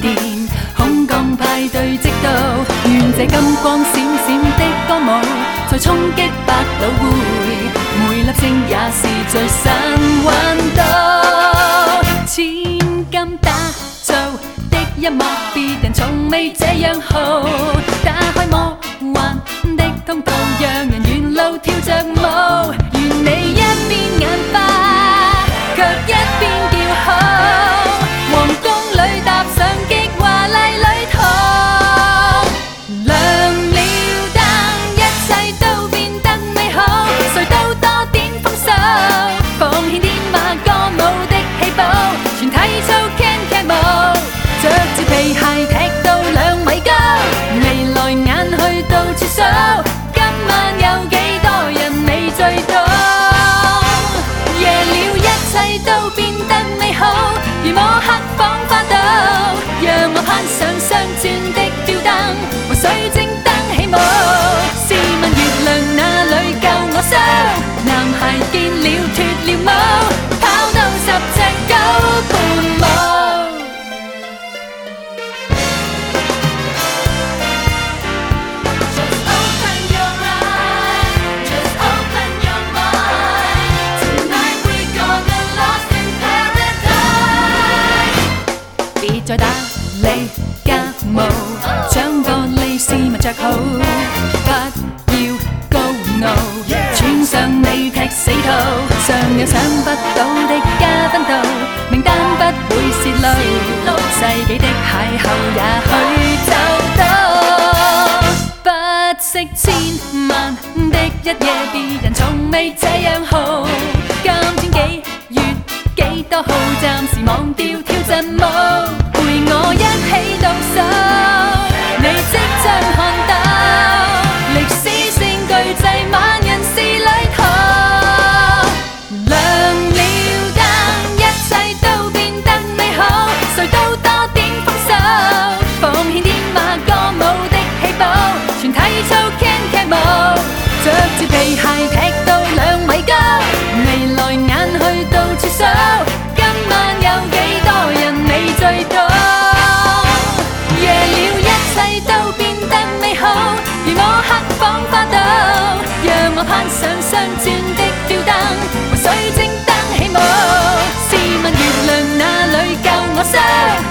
电，空降派对即到，愿这金光闪闪的歌舞，再冲击百老汇，每粒星也是最神韵到。千金打造的音乐，别人从未这样好。打开魔幻的通道，让人沿路跳着舞。愿你一边眼花，却一边叫好。皇宫里踏上极华丽旅途，亮了燈，一切都變得美好。誰都多點豐收，放獻天馬歌舞的起步，全體操 can 劇舞，着住皮鞋踢到2米高，未來眼去到處數，今晚有幾多人未醉倒？夜了一切都變得美好，如摸黑仿花島，讓我攀上雙鑽的吊燈，和水晶燈起舞。試問月亮哪裏夠我騷？男孩見了脫了帽，跑到10尺9伴舞。別再打理家務，將個利是物着好，不要高傲，穿上你踢死兔，尚有想不到的嘉賓到，名單不會泄露，世紀的邂逅也許找到，不惜千萬的一夜，別人從未這樣好，今天幾月幾多號，暫時忘掉跳陣舞，陪我一起倒數，你即將看到歷史性巨製萬人是旅途，亮了燈，一切都變得美好，誰都多點豐收，放獻天馬歌舞的起步，全體操 can 劇舞，着住皮鞋踢到2米高，未來眼去到處數，今晚有幾多人未醉倒？夜了一切都變得美好，如摸黑仿花島，讓我攀上雙鑽的吊燈，和水晶燈起舞。試問月亮哪裏夠我騷？